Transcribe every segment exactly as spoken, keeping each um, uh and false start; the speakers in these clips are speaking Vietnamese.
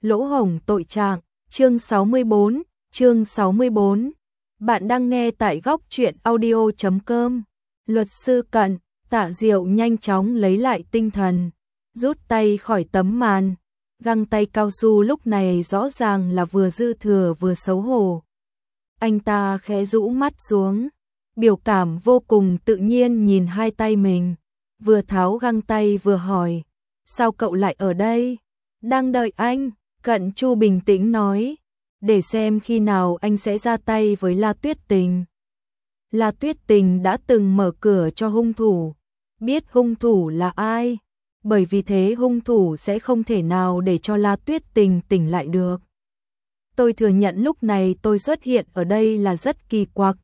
Lỗ hổng tội trạng, chương sáu mươi bốn, chương sáu mươi bốn. Bạn đang nghe tại góc truyện audio chấm com. Luật sư Cận, Tạ Diệu nhanh chóng lấy lại tinh thần, rút tay khỏi tấm màn. Găng tay cao su lúc này rõ ràng là vừa dư thừa vừa xấu hổ. Anh ta khẽ rũ mắt xuống, biểu cảm vô cùng tự nhiên nhìn hai tay mình, vừa tháo găng tay vừa hỏi, sao cậu lại ở đây? Đang đợi anh. Cận Chu bình tĩnh nói, để xem khi nào anh sẽ ra tay với La Tuyết Tình. La Tuyết Tình đã từng mở cửa cho hung thủ, biết hung thủ là ai, bởi vì thế hung thủ sẽ không thể nào để cho La Tuyết Tình tỉnh lại được. Tôi thừa nhận lúc này tôi xuất hiện ở đây là rất kỳ quặc.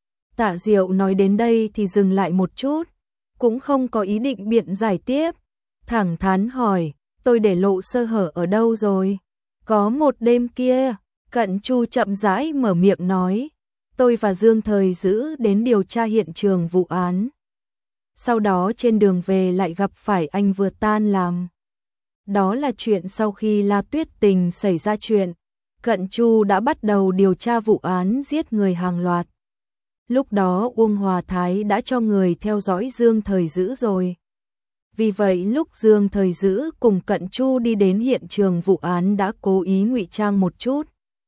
Tạ Diệu nói đến đây thì dừng lại một chút, cũng không có ý định biện giải tiếp, thẳng thắn hỏi, tôi để lộ sơ hở ở đâu rồi? Có một đêm kia, Cận Chu chậm rãi mở miệng nói, tôi và Dương Thời Dữ đến điều tra hiện trường vụ án. Sau đó trên đường về lại gặp phải anh vừa tan làm. Đó là chuyện sau khi La Tuyết Tình xảy ra chuyện, Cận Chu đã bắt đầu điều tra vụ án giết người hàng loạt. Lúc đó Uông Hòa Thái đã cho người theo dõi Dương Thời Dữ rồi. Vì vậy lúc Dương Thời Dữ cùng Cận Chu đi đến hiện trường vụ án đã cố ý ngụy trang một chút.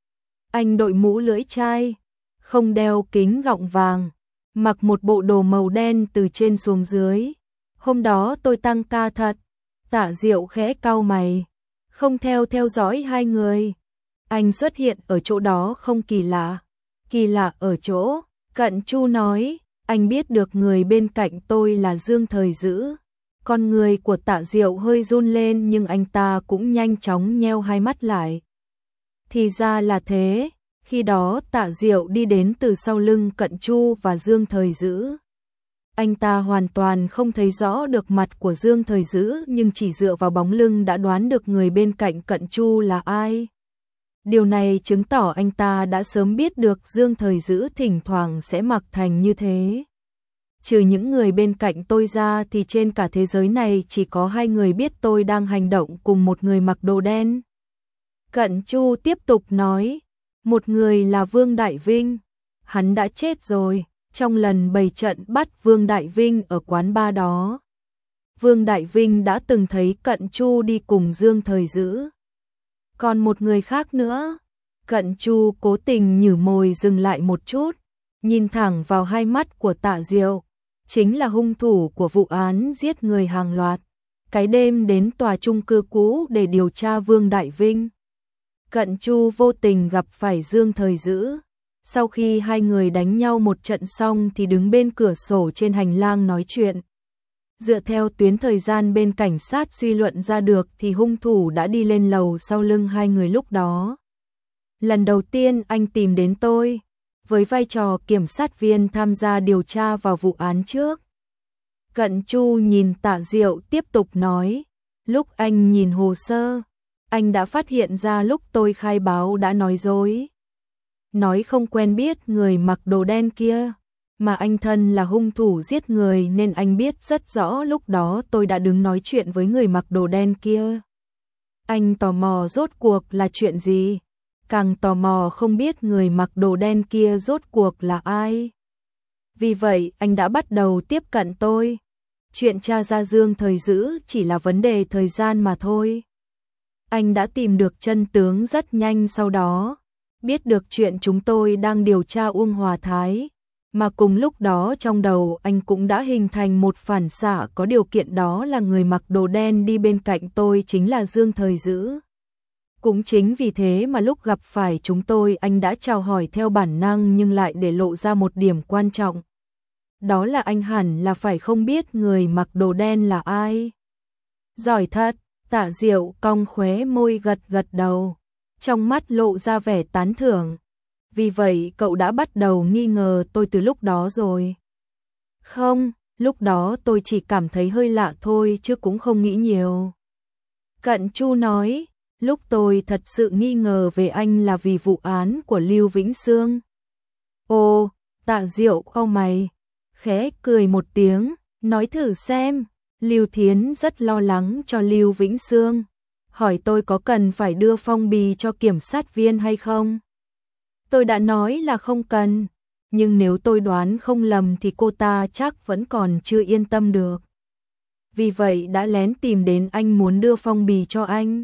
Anh đội mũ lưỡi chai, không đeo kính gọng vàng, mặc một bộ đồ màu đen từ trên xuống dưới. Hôm đó tôi tăng ca thật. Tạ Diệu khẽ cau mày, không theo theo dõi hai người. Anh xuất hiện ở chỗ đó không kỳ lạ. Kỳ lạ ở chỗ, Cận Chu nói, anh biết được người bên cạnh tôi là Dương Thời Dữ. Con người của Tạ Diệu hơi run lên nhưng anh ta cũng nhanh chóng nheo hai mắt lại. Thì ra là thế, khi đó Tạ Diệu đi đến từ sau lưng Cận Chu và Dương Thời Dữ. Anh ta hoàn toàn không thấy rõ được mặt của Dương Thời Dữ nhưng chỉ dựa vào bóng lưng đã đoán được người bên cạnh Cận Chu là ai. Điều này chứng tỏ anh ta đã sớm biết được Dương Thời Dữ thỉnh thoảng sẽ mặc thành như thế. Trừ những người bên cạnh tôi ra thì trên cả thế giới này chỉ có hai người biết tôi đang hành động cùng một người mặc đồ đen. Cận Chu tiếp tục nói, một người là Vương Đại Vinh, hắn đã chết rồi, trong lần bày trận bắt Vương Đại Vinh ở quán bar đó. Vương Đại Vinh đã từng thấy Cận Chu đi cùng Dương Thời Dữ. Còn một người khác nữa, Cận Chu cố tình nhử môi dừng lại một chút, nhìn thẳng vào hai mắt của Tạ Diệu, chính là hung thủ của vụ án giết người hàng loạt, cái đêm đến tòa chung cư cũ để điều tra Vương Đại Vinh. Cận Chu vô tình gặp phải Dương Thời Dữ, sau khi hai người đánh nhau một trận xong thì đứng bên cửa sổ trên hành lang nói chuyện. Dựa theo tuyến thời gian bên cảnh sát suy luận ra được thì hung thủ đã đi lên lầu sau lưng hai người lúc đó. Lần đầu tiên anh tìm đến tôi, với vai trò kiểm sát viên tham gia điều tra vào vụ án trước. Cận Chu nhìn Tạ Diệu tiếp tục nói, lúc anh nhìn hồ sơ, anh đã phát hiện ra lúc tôi khai báo đã nói dối. Nói không quen biết người mặc đồ đen kia, mà anh thân là hung thủ giết người nên anh biết rất rõ lúc đó tôi đã đứng nói chuyện với người mặc đồ đen kia. Anh tò mò rốt cuộc là chuyện gì? Càng tò mò không biết người mặc đồ đen kia rốt cuộc là ai. Vì vậy anh đã bắt đầu tiếp cận tôi. Chuyện tra ra Dương Thời Dữ chỉ là vấn đề thời gian mà thôi. Anh đã tìm được chân tướng rất nhanh sau đó, biết được chuyện chúng tôi đang điều tra Uông Hòa Thái, mà cùng lúc đó trong đầu anh cũng đã hình thành một phản xạ có điều kiện, đó là người mặc đồ đen đi bên cạnh tôi chính là Dương Thời Dữ. Cũng chính vì thế mà lúc gặp phải chúng tôi anh đã chào hỏi theo bản năng nhưng lại để lộ ra một điểm quan trọng. Đó là anh hẳn là phải không biết người mặc đồ đen là ai. Giỏi thật, Tạ Diệu cong khóe môi gật gật đầu, trong mắt lộ ra vẻ tán thưởng. Vì vậy cậu đã bắt đầu nghi ngờ tôi từ lúc đó rồi. Không, lúc đó tôi chỉ cảm thấy hơi lạ thôi chứ cũng không nghĩ nhiều. Cận Chu nói, lúc tôi thật sự nghi ngờ về anh là vì vụ án của Lưu Vĩnh Sương. Ồ, Tạ Diệu cau mày, khẽ cười một tiếng, nói thử xem. Lưu Thiến rất lo lắng cho Lưu Vĩnh Sương. hỏi tôi có cần phải đưa phong bì cho kiểm sát viên hay không. Tôi đã nói là không cần, nhưng nếu tôi đoán không lầm thì cô ta chắc vẫn còn chưa yên tâm được. Vì vậy đã lén tìm đến anh muốn đưa phong bì cho anh.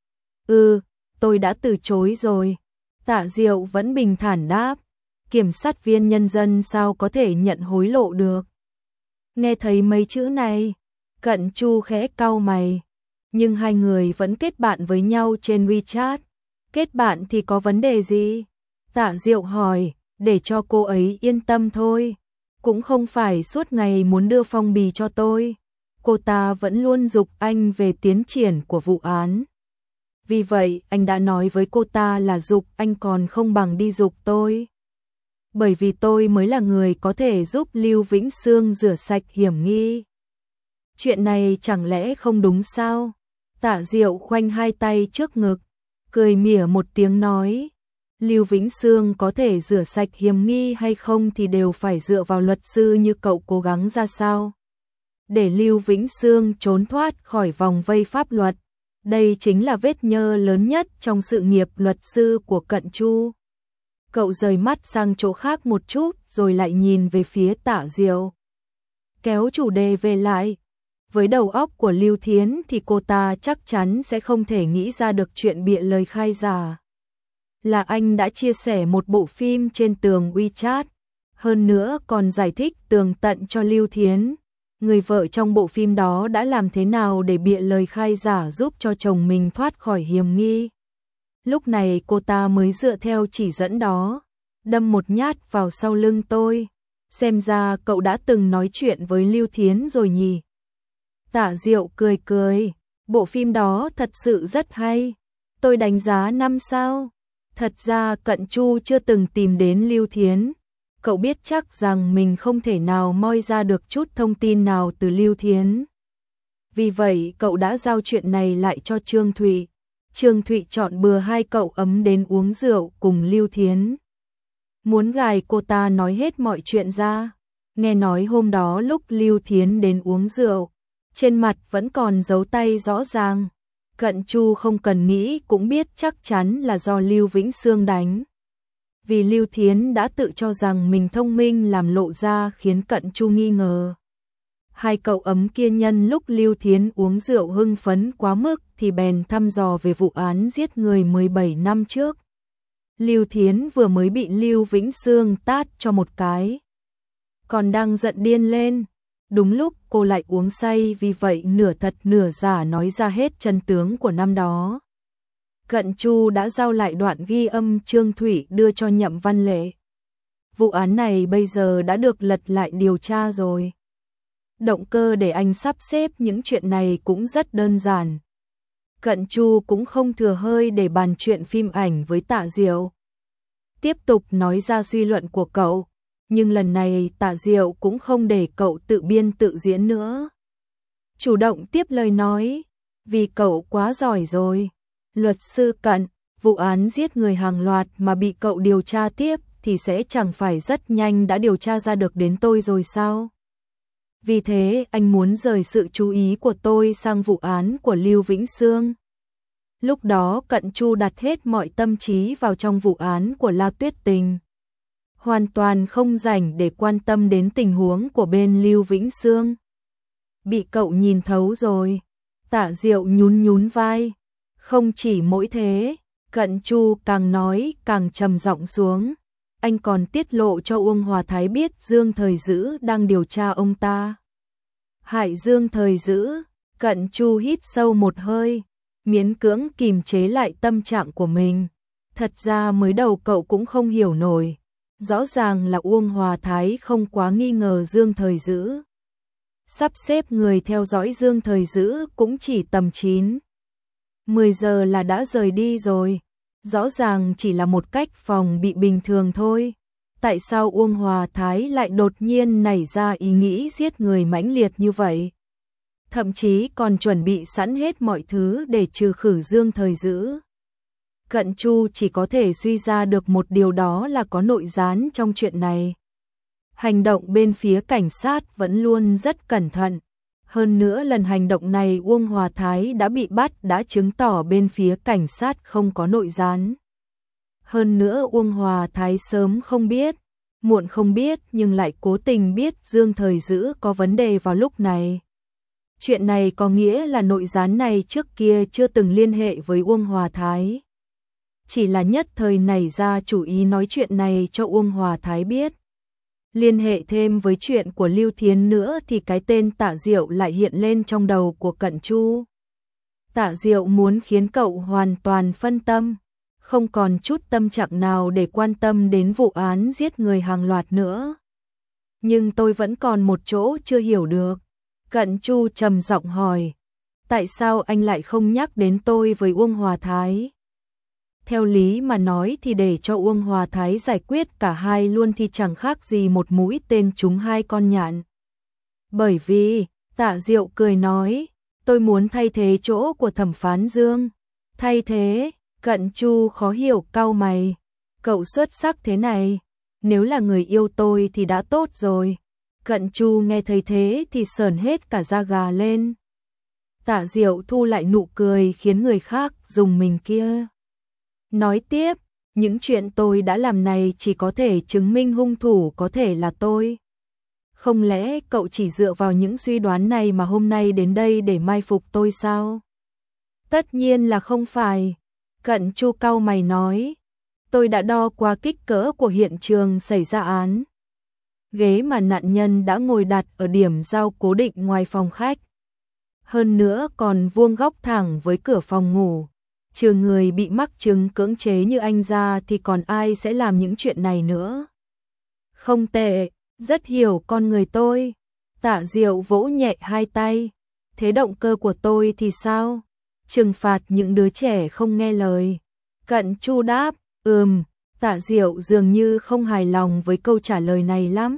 Ừ, tôi đã từ chối rồi. Tạ Diệu vẫn bình thản đáp. Kiểm sát viên nhân dân sao có thể nhận hối lộ được. Nghe thấy mấy chữ này, Cận Chu khẽ cau mày. Nhưng hai người vẫn kết bạn với nhau trên WeChat. Kết bạn thì có vấn đề gì? Tạ Diệu hỏi, để cho cô ấy yên tâm thôi. Cũng không phải suốt ngày muốn đưa phong bì cho tôi. Cô ta vẫn luôn giục anh về tiến triển của vụ án. Vì vậy anh đã nói với cô ta là giục anh còn không bằng đi giục tôi. Bởi vì tôi mới là người có thể giúp Lưu Vĩnh Sương rửa sạch hiểm nghi. Chuyện này chẳng lẽ không đúng sao? Tạ Diệu khoanh hai tay trước ngực, cười mỉa một tiếng nói. Lưu Vĩnh Sương có thể rửa sạch hiểm nghi hay không thì đều phải dựa vào luật sư như cậu cố gắng ra sao. Để Lưu Vĩnh Sương trốn thoát khỏi vòng vây pháp luật, đây chính là vết nhơ lớn nhất trong sự nghiệp luật sư của Cận Chu. Cậu rời mắt sang chỗ khác một chút rồi lại nhìn về phía Tạ Diệu. Kéo chủ đề về lại. Với đầu óc của Lưu Thiến thì cô ta chắc chắn sẽ không thể nghĩ ra được chuyện bịa lời khai giả. Là anh đã chia sẻ một bộ phim trên tường WeChat, hơn nữa còn giải thích tường tận cho Lưu Thiến. Người vợ trong bộ phim đó đã làm thế nào để bịa lời khai giả giúp cho chồng mình thoát khỏi hiểm nghi. Lúc này cô ta mới dựa theo chỉ dẫn đó, đâm một nhát vào sau lưng tôi. Xem ra cậu đã từng nói chuyện với Lưu Thiến rồi nhỉ. Tạ Diệu cười cười, bộ phim đó thật sự rất hay. Tôi đánh giá năm sao. Thật ra Cận Chu chưa từng tìm đến Lưu Thiến. Cậu biết chắc rằng mình không thể nào moi ra được chút thông tin nào từ Lưu Thiến. Vì vậy cậu đã giao chuyện này lại cho Trương Thụy. Trương Thụy chọn bừa hai cậu ấm đến uống rượu cùng Lưu Thiến. Muốn gài cô ta nói hết mọi chuyện ra. Nghe nói hôm đó lúc Lưu Thiến đến uống rượu, trên mặt vẫn còn dấu tay rõ ràng. Cận Chu không cần nghĩ cũng biết chắc chắn là do Lưu Vĩnh Sương đánh. Vì Lưu Thiến đã tự cho rằng mình thông minh làm lộ ra khiến Cận Chu nghi ngờ. Hai cậu ấm kia nhân lúc Lưu Thiến uống rượu hưng phấn quá mức thì bèn thăm dò về vụ án giết người mười bảy năm trước. Lưu Thiến vừa mới bị Lưu Vĩnh Sương tát cho một cái, còn đang giận điên lên. Đúng lúc cô lại uống say, vì vậy nửa thật nửa giả nói ra hết chân tướng của năm đó. Cận Chu đã giao lại đoạn ghi âm Trương Thụy đưa cho Nhậm Văn Lệ. Vụ án này bây giờ đã được lật lại điều tra rồi. Động cơ để anh sắp xếp những chuyện này cũng rất đơn giản. Cận Chu cũng không thừa hơi để bàn chuyện phim ảnh với Tạ Diệu. Tiếp tục nói ra suy luận của cậu, nhưng lần này Tạ Diệu cũng không để cậu tự biên tự diễn nữa. Chủ động tiếp lời nói, vì cậu quá giỏi rồi. Luật sư Cận, vụ án giết người hàng loạt mà bị cậu điều tra tiếp thì sẽ chẳng phải rất nhanh đã điều tra ra được đến tôi rồi sao? Vì thế anh muốn rời sự chú ý của tôi sang vụ án của Lưu Vĩnh Sương. Lúc đó Cận Chu đặt hết mọi tâm trí vào trong vụ án của La Tuyết Tình, hoàn toàn không rảnh để quan tâm đến tình huống của bên Lưu Vĩnh Sương. Bị cậu nhìn thấu rồi. Tạ Diệu nhún nhún vai. Không chỉ mỗi thế, Cận Chu càng nói càng trầm giọng xuống. Anh còn tiết lộ cho Uông Hòa Thái biết Dương Thời Dữ đang điều tra ông ta. Hại Dương Thời Dữ. Cận Chu hít sâu một hơi, miễn cưỡng kìm chế lại tâm trạng của mình. Thật ra mới đầu cậu cũng không hiểu nổi. Rõ ràng là Uông Hòa Thái không quá nghi ngờ Dương Thời Dữ. Sắp xếp người theo dõi Dương Thời Dữ cũng chỉ tầm chín, mười giờ là đã rời đi rồi. Rõ ràng chỉ là một cách phòng bị bình thường thôi. Tại sao Uông Hòa Thái lại đột nhiên nảy ra ý nghĩ giết người mãnh liệt như vậy? Thậm chí còn chuẩn bị sẵn hết mọi thứ để trừ khử Dương Thời Dữ. Cận Chu chỉ có thể suy ra được một điều, đó là có nội gián trong chuyện này. Hành động bên phía cảnh sát vẫn luôn rất cẩn thận. Hơn nữa lần hành động này Uông Hòa Thái đã bị bắt đã chứng tỏ bên phía cảnh sát không có nội gián. Hơn nữa Uông Hòa Thái sớm không biết, muộn không biết nhưng lại cố tình biết Dương Thời Dữ có vấn đề vào lúc này. Chuyện này có nghĩa là nội gián này trước kia chưa từng liên hệ với Uông Hòa Thái. Chỉ là nhất thời nảy ra chủ ý nói chuyện này cho Uông Hòa Thái biết. Liên hệ thêm với chuyện của Lưu Thiến nữa thì cái tên Tạ Diệu lại hiện lên trong đầu của Cận Chu. Tạ Diệu muốn khiến cậu hoàn toàn phân tâm, không còn chút tâm trạng nào để quan tâm đến vụ án giết người hàng loạt nữa. Nhưng tôi vẫn còn một chỗ chưa hiểu được. Cận Chu trầm giọng hỏi, tại sao anh lại không nhắc đến tôi với Uông Hòa Thái? Theo lý mà nói thì để cho Uông Hòa Thái giải quyết cả hai luôn thì chẳng khác gì một mũi tên trúng hai con nhạn. Bởi vì, Tạ Diệu cười nói, tôi muốn thay thế chỗ của thẩm phán Dương. Thay thế, Cận Chu khó hiểu cau mày. Cậu xuất sắc thế này, nếu là người yêu tôi thì đã tốt rồi. Cận Chu nghe thấy thế thì sởn hết cả da gà lên. Tạ Diệu thu lại nụ cười khiến người khác rùng mình kia. Nói tiếp, những chuyện tôi đã làm này chỉ có thể chứng minh hung thủ có thể là tôi. Không lẽ cậu chỉ dựa vào những suy đoán này mà hôm nay đến đây để mai phục tôi sao? Tất nhiên là không phải. Cận Chu cau mày nói, tôi đã đo qua kích cỡ của hiện trường xảy ra án. Ghế mà nạn nhân đã ngồi đặt ở điểm giao cố định ngoài phòng khách. Hơn nữa còn vuông góc thẳng với cửa phòng ngủ. Trừ người bị mắc chứng cưỡng chế như anh ra thì còn ai sẽ làm những chuyện này nữa. Không tệ, rất hiểu con người tôi. Tạ Diệu vỗ nhẹ hai tay. Thế động cơ của tôi thì sao? Trừng phạt những đứa trẻ không nghe lời. Cận Chu đáp, ừm. Tạ Diệu dường như không hài lòng với câu trả lời này lắm.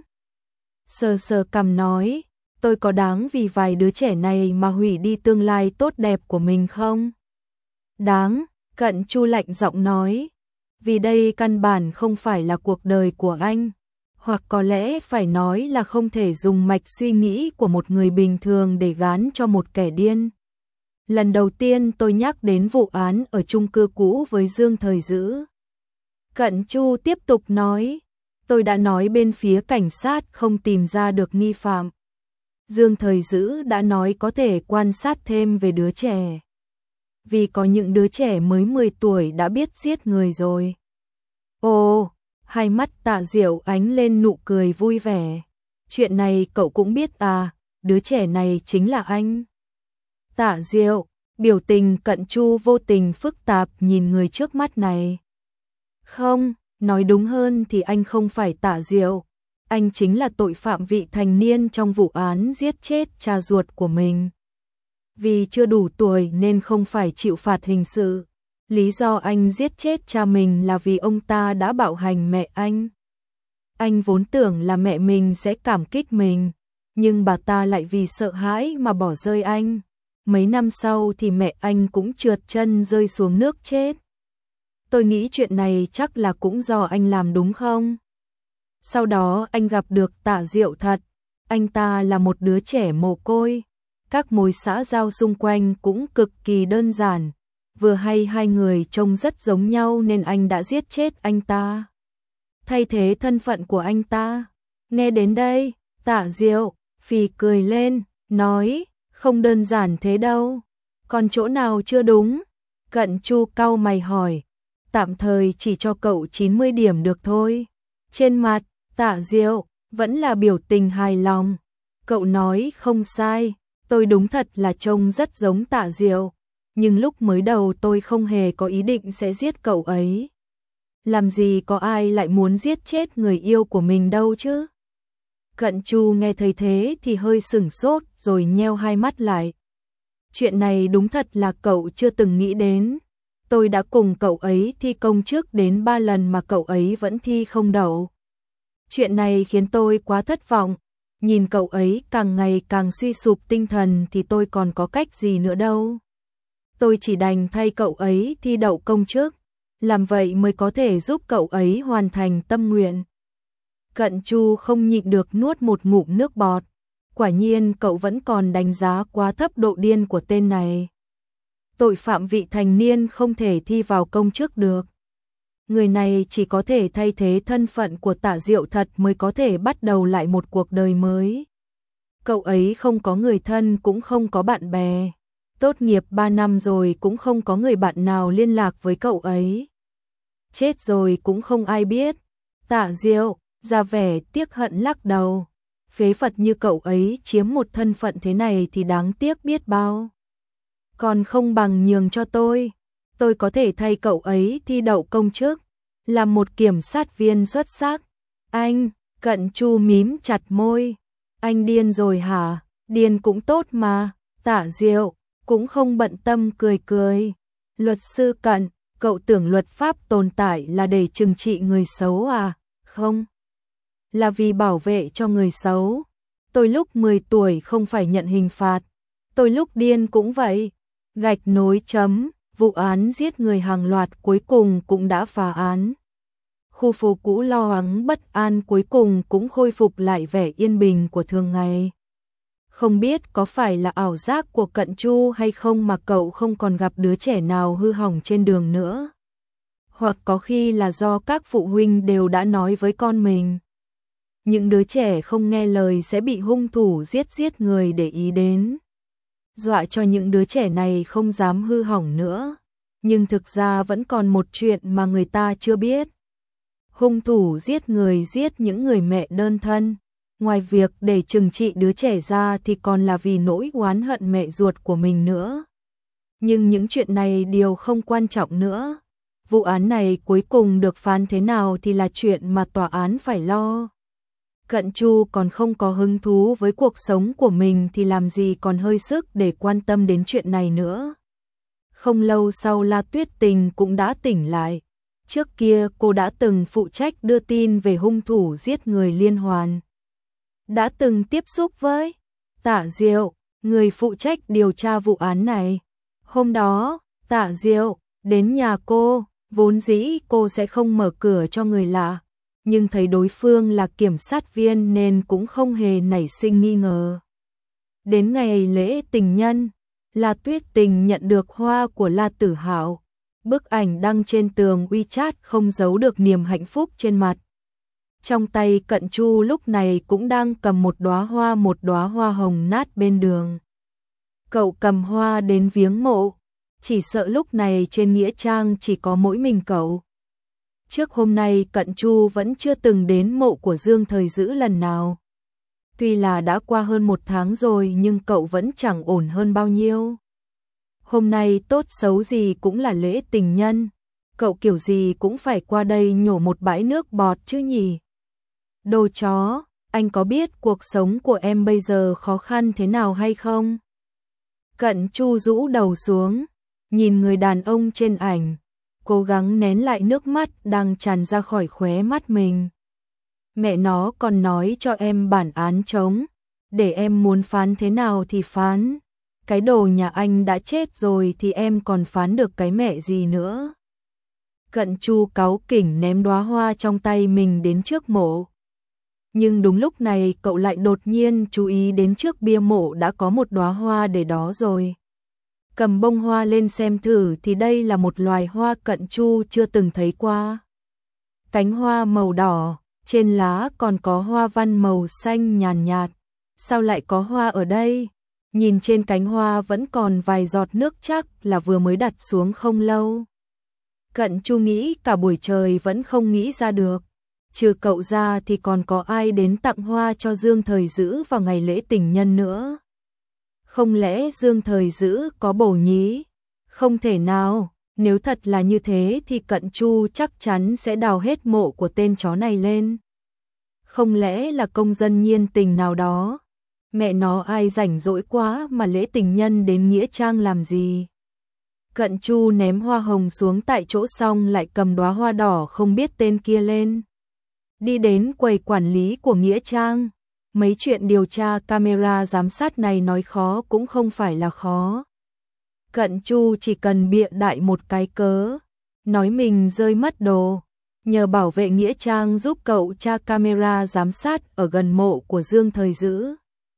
Sờ sờ cằm nói, tôi có đáng vì vài đứa trẻ này mà hủy đi tương lai tốt đẹp của mình không? Đáng, Cận Chu lạnh giọng nói, vì đây căn bản không phải là cuộc đời của anh, hoặc có lẽ phải nói là không thể dùng mạch suy nghĩ của một người bình thường để gán cho một kẻ điên. Lần đầu tiên tôi nhắc đến vụ án ở chung cư cũ với Dương Thời Dữ. Cận Chu tiếp tục nói, tôi đã nói bên phía cảnh sát không tìm ra được nghi phạm. Dương Thời Dữ đã nói có thể quan sát thêm về đứa trẻ. Vì có những đứa trẻ mới mười tuổi đã biết giết người rồi. Ồ, hai mắt Tạ Diệu ánh lên nụ cười vui vẻ. Chuyện này cậu cũng biết à, đứa trẻ này chính là anh. Tạ Diệu, biểu tình Cận Chu vô tình phức tạp nhìn người trước mắt này. Không, nói đúng hơn thì anh không phải Tạ Diệu. Anh chính là tội phạm vị thành niên trong vụ án giết chết cha ruột của mình. Vì chưa đủ tuổi nên không phải chịu phạt hình sự. Lý do anh giết chết cha mình là vì ông ta đã bạo hành mẹ anh. Anh vốn tưởng là mẹ mình sẽ cảm kích mình, nhưng bà ta lại vì sợ hãi mà bỏ rơi anh. Mấy năm sau thì mẹ anh cũng trượt chân rơi xuống nước chết. Tôi nghĩ chuyện này chắc là cũng do anh làm đúng không? Sau đó anh gặp được Tạ Diệu thật. Anh ta là một đứa trẻ mồ côi. Các mối xã giao xung quanh cũng cực kỳ đơn giản. Vừa hay hai người trông rất giống nhau nên anh đã giết chết anh ta. Thay thế thân phận của anh ta. Nghe đến đây, Tạ Diệu phì cười lên, nói, không đơn giản thế đâu. Còn chỗ nào chưa đúng? Cận Chu cau mày hỏi. Tạm thời chỉ cho cậu chín mươi điểm được thôi. Trên mặt, Tạ Diệu vẫn là biểu tình hài lòng. Cậu nói không sai, tôi đúng thật là trông rất giống Tạ Diệu. Nhưng lúc mới đầu tôi không hề có ý định sẽ giết cậu ấy. Làm gì có ai lại muốn giết chết người yêu của mình đâu chứ? Cận Chu nghe thấy thế thì hơi sửng sốt rồi nheo hai mắt lại. Chuyện này đúng thật là cậu chưa từng nghĩ đến. Tôi đã cùng cậu ấy thi công trước đến ba lần mà cậu ấy vẫn thi không đậu. Chuyện này khiến tôi quá thất vọng. Nhìn cậu ấy càng ngày càng suy sụp tinh thần thì tôi còn có cách gì nữa đâu. Tôi chỉ đành thay cậu ấy thi đậu công chức. Làm vậy mới có thể giúp cậu ấy hoàn thành tâm nguyện. Cận Chu không nhịn được nuốt một ngụm nước bọt. Quả nhiên cậu vẫn còn đánh giá quá thấp độ điên của tên này. Tội phạm vị thành niên không thể thi vào công chức được. Người này chỉ có thể thay thế thân phận của Tạ Diệu thật mới có thể bắt đầu lại một cuộc đời mới. Cậu ấy không có người thân cũng không có bạn bè. Tốt nghiệp ba năm rồi cũng không có người bạn nào liên lạc với cậu ấy. Chết rồi cũng không ai biết. Tạ Diệu ra vẻ tiếc hận lắc đầu. Phế vật như cậu ấy chiếm một thân phận thế này thì đáng tiếc biết bao. Còn không bằng nhường cho tôi. Tôi có thể thay cậu ấy thi đậu công chức, làm một kiểm sát viên xuất sắc. Anh, Cận Chu mím chặt môi. Anh điên rồi hả? Điên cũng tốt mà. Tạ Diệu cũng không bận tâm cười cười. Luật sư Cận, cậu tưởng luật pháp tồn tại là để trừng trị người xấu à? Không. Là vì bảo vệ cho người xấu. Tôi lúc mười tuổi không phải nhận hình phạt. Tôi lúc điên cũng vậy. Gạch nối chấm, vụ án giết người hàng loạt cuối cùng cũng đã phá án. Khu phố cũ lo lắng bất an cuối cùng cũng khôi phục lại vẻ yên bình của thường ngày. Không biết có phải là ảo giác của Cận Chu hay không mà cậu không còn gặp đứa trẻ nào hư hỏng trên đường nữa. Hoặc có khi là do các phụ huynh đều đã nói với con mình. Những đứa trẻ không nghe lời sẽ bị hung thủ giết giết người để ý đến. Dọa cho những đứa trẻ này không dám hư hỏng nữa. Nhưng thực ra vẫn còn một chuyện mà người ta chưa biết. Hung thủ giết người giết những người mẹ đơn thân. Ngoài việc để trừng trị đứa trẻ ra thì còn là vì nỗi oán hận mẹ ruột của mình nữa. Nhưng những chuyện này đều không quan trọng nữa. Vụ án này cuối cùng được phán thế nào thì là chuyện mà tòa án phải lo. Cận Chu còn không có hứng thú với cuộc sống của mình thì làm gì còn hơi sức để quan tâm đến chuyện này nữa. Không lâu sau La Tuyết Tình cũng đã tỉnh lại. Trước kia cô đã từng phụ trách đưa tin về hung thủ giết người liên hoàn. Đã từng tiếp xúc với Tạ Diệu, người phụ trách điều tra vụ án này. Hôm đó, Tạ Diệu đến nhà cô, vốn dĩ cô sẽ không mở cửa cho người lạ. Nhưng thấy đối phương là kiểm sát viên nên cũng không hề nảy sinh nghi ngờ. Đến ngày lễ tình nhân, La Tuyết Tình nhận được hoa của La Tử Hạo. Bức ảnh đăng trên tường WeChat không giấu được niềm hạnh phúc trên mặt. Trong tay Cận Chu lúc này cũng đang cầm một đóa hoa một đóa hoa hồng nát bên đường. Cậu cầm hoa đến viếng mộ, chỉ sợ lúc này trên nghĩa trang chỉ có mỗi mình cậu. Trước hôm nay Cận Chu vẫn chưa từng đến mộ của Dương Thời Dữ lần nào. Tuy là đã qua hơn một tháng rồi nhưng cậu vẫn chẳng ổn hơn bao nhiêu. Hôm nay tốt xấu gì cũng là lễ tình nhân. Cậu kiểu gì cũng phải qua đây nhổ một bãi nước bọt chứ nhỉ. Đồ chó, anh có biết cuộc sống của em bây giờ khó khăn thế nào hay không? Cận Chu rũ đầu xuống, nhìn người đàn ông trên ảnh, cố gắng nén lại nước mắt đang tràn ra khỏi khóe mắt mình. Mẹ nó còn nói cho em bản án trống, để em muốn phán thế nào thì phán. Cái đồ nhà anh đã chết rồi thì em còn phán được cái mẹ gì nữa. Cận Chu cáu kỉnh ném đóa hoa trong tay mình đến trước mộ. Nhưng đúng lúc này cậu lại đột nhiên chú ý đến trước bia mộ đã có một đóa hoa để đó rồi. Cầm bông hoa lên xem thử thì đây là một loài hoa Cận Chu chưa từng thấy qua. Cánh hoa màu đỏ, trên lá còn có hoa văn màu xanh nhàn nhạt. Sao lại có hoa ở đây? Nhìn trên cánh hoa vẫn còn vài giọt nước chắc là vừa mới đặt xuống không lâu. Cận Chu nghĩ cả buổi trời vẫn không nghĩ ra được. Trừ cậu ra thì còn có ai đến tặng hoa cho Dương Thời Dữ vào ngày lễ tình nhân nữa. Không lẽ Dương Thời Dữ có bổ nhí? Không thể nào, nếu thật là như thế thì Cận Chu chắc chắn sẽ đào hết mộ của tên chó này lên. Không lẽ là công dân nhiên tình nào đó? Mẹ nó ai rảnh rỗi quá mà lễ tình nhân đến nghĩa trang làm gì? Cận Chu ném hoa hồng xuống tại chỗ xong lại cầm đóa hoa đỏ không biết tên kia lên. Đi đến quầy quản lý của nghĩa trang. Mấy chuyện điều tra camera giám sát này nói khó cũng không phải là khó. Cận Chu chỉ cần bịa đại một cái cớ, nói mình rơi mất đồ, nhờ bảo vệ nghĩa trang giúp cậu tra camera giám sát ở gần mộ của Dương Thời Dữ.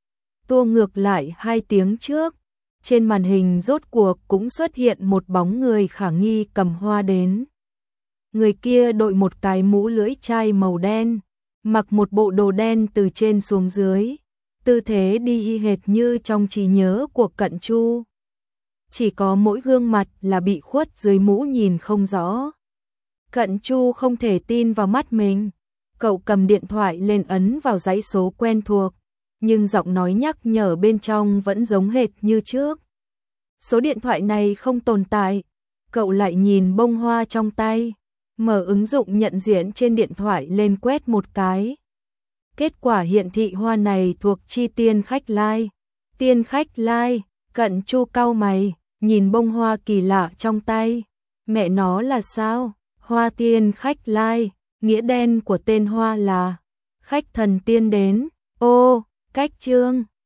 tua ngược lại hai tiếng trước. Trên màn hình rốt cuộc cũng xuất hiện một bóng người khả nghi cầm hoa đến. Người kia đội một cái mũ lưỡi chai màu đen, mặc một bộ đồ đen từ trên xuống dưới, tư thế đi y hệt như trong trí nhớ của Cận Chu. Chỉ có mỗi gương mặt là bị khuất dưới mũ nhìn không rõ. Cận Chu không thể tin vào mắt mình. Cậu cầm điện thoại lên ấn vào dãy số quen thuộc, nhưng giọng nói nhắc nhở bên trong vẫn giống hệt như trước. Số điện thoại này không tồn tại. Cậu lại nhìn bông hoa trong tay, mở ứng dụng nhận diện trên điện thoại lên quét một cái. Kết quả hiện thị hoa này thuộc chi tiên khách lai. Tiên khách lai, Cận Chu cau mày, nhìn bông hoa kỳ lạ trong tay. Mẹ nó là sao? Hoa tiên khách lai, nghĩa đen của tên hoa là khách thần tiên đến. Ô, cách chương